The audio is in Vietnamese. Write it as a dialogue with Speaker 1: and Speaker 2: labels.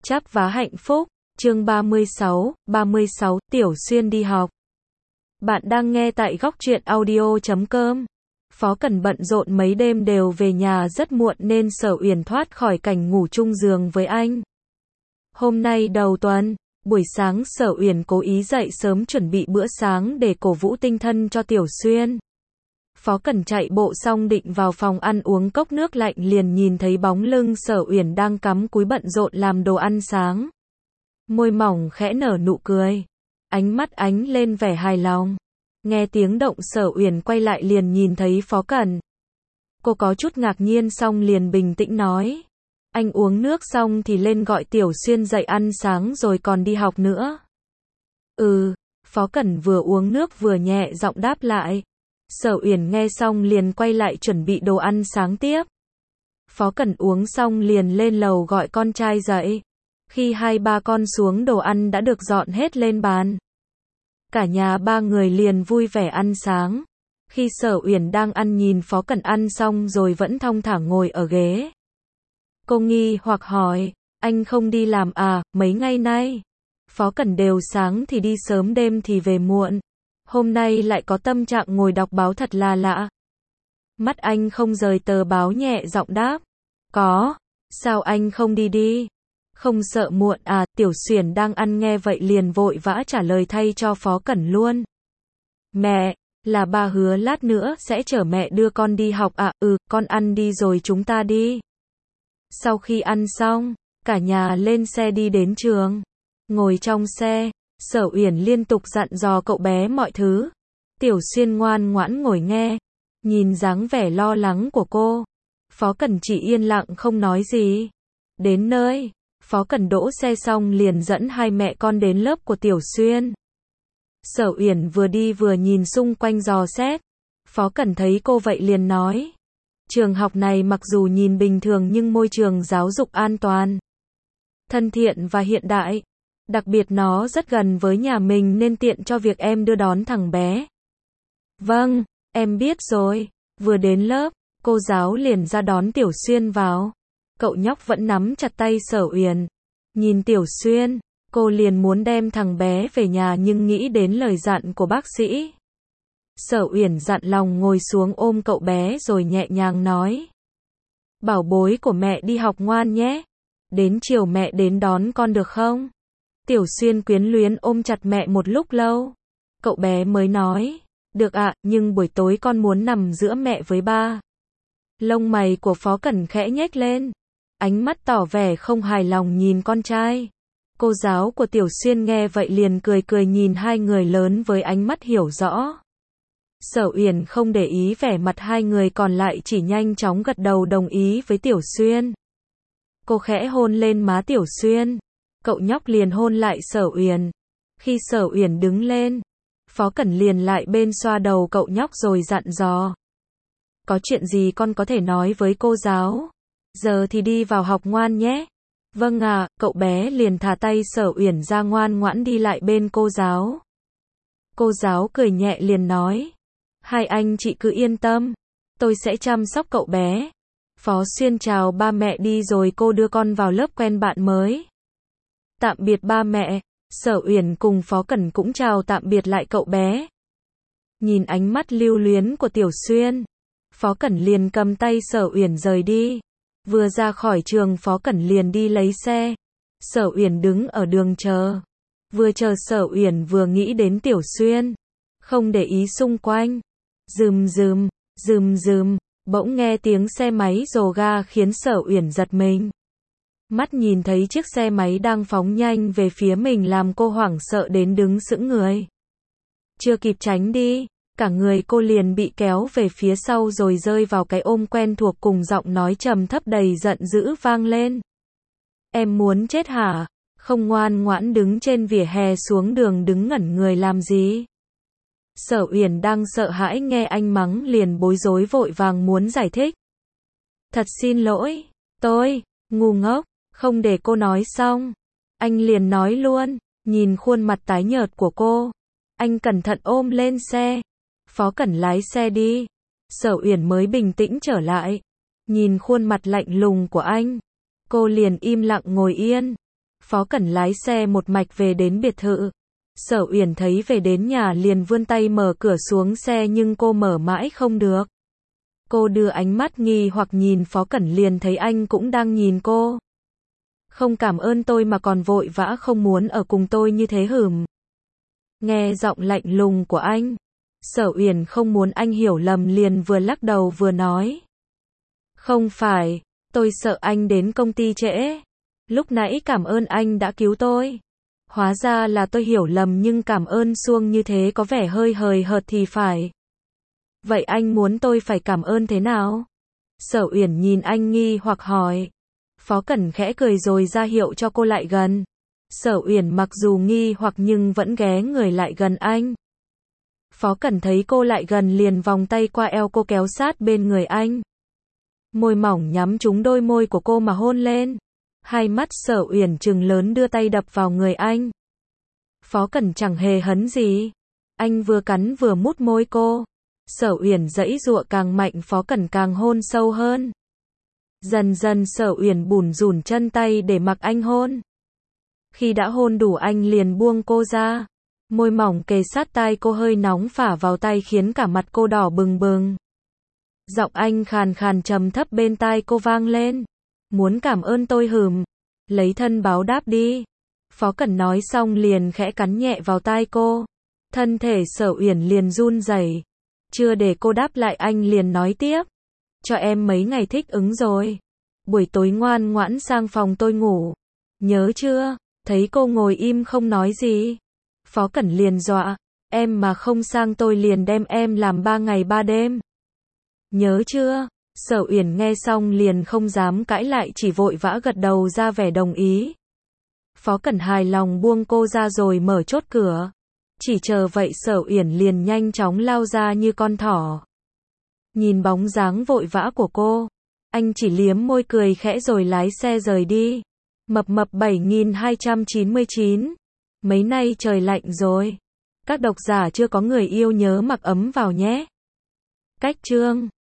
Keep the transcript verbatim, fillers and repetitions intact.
Speaker 1: Chắp vá hạnh phúc, chương ba mươi sáu, ba mươi sáu, Tiểu Xuyên đi học. Bạn đang nghe tại góc truyện audio chấm com. Phó Cẩn bận rộn mấy đêm đều về nhà rất muộn nên Sở Uyển thoát khỏi cảnh ngủ chung giường với anh. Hôm nay đầu tuần, buổi sáng Sở Uyển cố ý dậy sớm chuẩn bị bữa sáng để cổ vũ tinh thần cho Tiểu Xuyên. Phó Cẩn chạy bộ xong định vào phòng ăn uống cốc nước lạnh liền nhìn thấy bóng lưng Sở Uyển đang cắm cúi bận rộn làm đồ ăn sáng. Môi mỏng khẽ nở nụ cười, ánh mắt ánh lên vẻ hài lòng. Nghe tiếng động Sở Uyển quay lại liền nhìn thấy Phó Cẩn. Cô có chút ngạc nhiên xong liền bình tĩnh nói, anh uống nước xong thì lên gọi Tiểu Xuyên dậy ăn sáng rồi còn đi học nữa. Ừ, Phó Cẩn vừa uống nước vừa nhẹ giọng đáp lại. Sở Uyển nghe xong liền quay lại chuẩn bị đồ ăn sáng tiếp. Phó Cẩn uống xong liền lên lầu gọi con trai dậy. Khi hai ba con xuống đồ ăn đã được dọn hết lên bàn. Cả nhà ba người liền vui vẻ ăn sáng. Khi Sở Uyển đang ăn nhìn Phó Cẩn ăn xong rồi vẫn thong thả ngồi ở ghế. Cô nghi hoặc hỏi, anh không đi làm à, mấy ngày nay? Phó Cẩn đều sáng thì đi sớm đêm thì về muộn. Hôm nay lại có tâm trạng ngồi đọc báo thật là lạ. Mắt anh không rời tờ báo nhẹ giọng đáp. Có, sao anh không đi đi? Không sợ muộn à? Tiểu Xuyển đang ăn nghe vậy liền vội vã trả lời thay cho Phó Cẩn luôn. Mẹ, là ba hứa lát nữa sẽ chở mẹ đưa con đi học à? Ừ, con ăn đi rồi chúng ta đi. Sau khi ăn xong, cả nhà lên xe đi đến trường. Ngồi trong xe, Sở Uyển liên tục dặn dò cậu bé mọi thứ. Tiểu Xuyên ngoan ngoãn ngồi nghe, nhìn dáng vẻ lo lắng của cô. Phó Cẩn chỉ yên lặng không nói gì. Đến nơi, Phó Cẩn đỗ xe xong liền dẫn hai mẹ con đến lớp của Tiểu Xuyên. Sở Uyển vừa đi vừa nhìn xung quanh dò xét. Phó Cẩn thấy cô vậy liền nói, trường học này mặc dù nhìn bình thường nhưng môi trường giáo dục an toàn, thân thiện và hiện đại. Đặc biệt nó rất gần với nhà mình nên tiện cho việc em đưa đón thằng bé. Vâng, em biết rồi. Vừa đến lớp, cô giáo liền ra đón Tiểu Xuyên vào. Cậu nhóc vẫn nắm chặt tay Sở Uyển. Nhìn Tiểu Xuyên, cô liền muốn đem thằng bé về nhà nhưng nghĩ đến lời dặn của bác sĩ. Sở Uyển dặn lòng ngồi xuống ôm cậu bé rồi nhẹ nhàng nói. Bảo bối của mẹ đi học ngoan nhé. Đến chiều mẹ đến đón con được không? Tiểu Xuyên quyến luyến ôm chặt mẹ một lúc lâu. Cậu bé mới nói, được ạ, nhưng buổi tối con muốn nằm giữa mẹ với ba. Lông mày của Phó Cẩn khẽ nhếch lên. Ánh mắt tỏ vẻ không hài lòng nhìn con trai. Cô giáo của Tiểu Xuyên nghe vậy liền cười cười nhìn hai người lớn với ánh mắt hiểu rõ. Sở Uyển không để ý vẻ mặt hai người còn lại chỉ nhanh chóng gật đầu đồng ý với Tiểu Xuyên. Cô khẽ hôn lên má Tiểu Xuyên. Cậu nhóc liền hôn lại Sở Uyển. Khi Sở Uyển đứng lên, Phó Cẩn liền lại bên xoa đầu cậu nhóc rồi dặn dò. Có chuyện gì con có thể nói với cô giáo. Giờ thì đi vào học ngoan nhé. Vâng ạ, cậu bé liền thả tay Sở Uyển ra ngoan ngoãn đi lại bên cô giáo. Cô giáo cười nhẹ liền nói. Hai anh chị cứ yên tâm. Tôi sẽ chăm sóc cậu bé. Phó Xuyên chào ba mẹ đi rồi cô đưa con vào lớp quen bạn mới. Tạm biệt ba mẹ. Sở Uyển cùng Phó Cẩn cũng chào tạm biệt lại cậu bé. Nhìn ánh mắt lưu luyến của Tiểu Xuyên, Phó Cẩn liền cầm tay Sở Uyển rời đi. Vừa ra khỏi trường Phó Cẩn liền đi lấy xe. Sở Uyển đứng ở đường chờ. Vừa chờ Sở Uyển vừa nghĩ đến Tiểu Xuyên. Không để ý xung quanh. Rừm rừm, rừm rừm, bỗng nghe tiếng xe máy rồ ga khiến Sở Uyển giật mình. Mắt nhìn thấy chiếc xe máy đang phóng nhanh về phía mình làm cô hoảng sợ đến đứng sững người. Chưa kịp tránh đi, cả người cô liền bị kéo về phía sau rồi rơi vào cái ôm quen thuộc cùng giọng nói trầm thấp đầy giận dữ vang lên. Em muốn chết hả? Không ngoan ngoãn đứng trên vỉa hè xuống đường đứng ngẩn người làm gì? Sở Uyển đang sợ hãi nghe anh mắng liền bối rối vội vàng muốn giải thích. Thật xin lỗi, tôi, ngu ngốc. Không để cô nói xong, anh liền nói luôn, nhìn khuôn mặt tái nhợt của cô. Anh cẩn thận ôm lên xe. Phó Cẩn lái xe đi. Sở Uyển mới bình tĩnh trở lại. Nhìn khuôn mặt lạnh lùng của anh, cô liền im lặng ngồi yên. Phó Cẩn lái xe một mạch về đến biệt thự. Sở Uyển thấy về đến nhà liền vươn tay mở cửa xuống xe nhưng cô mở mãi không được. Cô đưa ánh mắt nghi hoặc nhìn Phó Cẩn liền thấy anh cũng đang nhìn cô. Không cảm ơn tôi mà còn vội vã không muốn ở cùng tôi như thế hửm. Nghe giọng lạnh lùng của anh, Sở Uyển không muốn anh hiểu lầm liền vừa lắc đầu vừa nói. Không phải, tôi sợ anh đến công ty trễ. Lúc nãy cảm ơn anh đã cứu tôi. Hóa ra là tôi hiểu lầm nhưng cảm ơn suông như thế có vẻ hơi hời hợt thì phải. Vậy anh muốn tôi phải cảm ơn thế nào? Sở Uyển nhìn anh nghi hoặc hỏi. Phó Cẩn khẽ cười rồi ra hiệu cho cô lại gần. Sở Uyển mặc dù nghi hoặc nhưng vẫn ghé người lại gần anh. Phó Cẩn thấy cô lại gần liền vòng tay qua eo cô kéo sát bên người anh. Môi mỏng nhắm trúng đôi môi của cô mà hôn lên. Hai mắt Sở Uyển trừng lớn đưa tay đập vào người anh. Phó Cẩn chẳng hề hấn gì. Anh vừa cắn vừa mút môi cô. Sở Uyển giãy giụa càng mạnh, Phó Cẩn càng hôn sâu hơn. Dần dần Sở Uyển bủn rủn chân tay để mặc anh hôn. Khi đã hôn đủ anh liền buông cô ra. Môi mỏng kề sát tai cô hơi nóng phả vào tay khiến cả mặt cô đỏ bừng bừng. Giọng anh khàn khàn trầm thấp bên tai cô vang lên. Muốn cảm ơn tôi hừm. Lấy thân báo đáp đi. Phó Cẩn nói xong liền khẽ cắn nhẹ vào tai cô. Thân thể Sở Uyển liền run rẩy. Chưa để cô đáp lại anh liền nói tiếp. Cho em mấy ngày thích ứng rồi. Buổi tối ngoan ngoãn sang phòng tôi ngủ. Nhớ chưa? Thấy cô ngồi im không nói gì. Phó Cẩn liền dọa. Em mà không sang tôi liền đem em làm ba ngày ba đêm. Nhớ chưa? Sở Uyển nghe xong liền không dám cãi lại, chỉ vội vã gật đầu ra vẻ đồng ý. Phó Cẩn hài lòng buông cô ra rồi mở chốt cửa. Chỉ chờ vậy Sở Uyển liền nhanh chóng lao ra như con thỏ. Nhìn bóng dáng vội vã của cô, anh chỉ liếm môi cười khẽ rồi lái xe rời đi. Mập mập bảy nghìn hai trăm chín mươi chín. Mấy nay trời lạnh rồi. Các độc giả chưa có người yêu nhớ mặc ấm vào nhé. Cách chương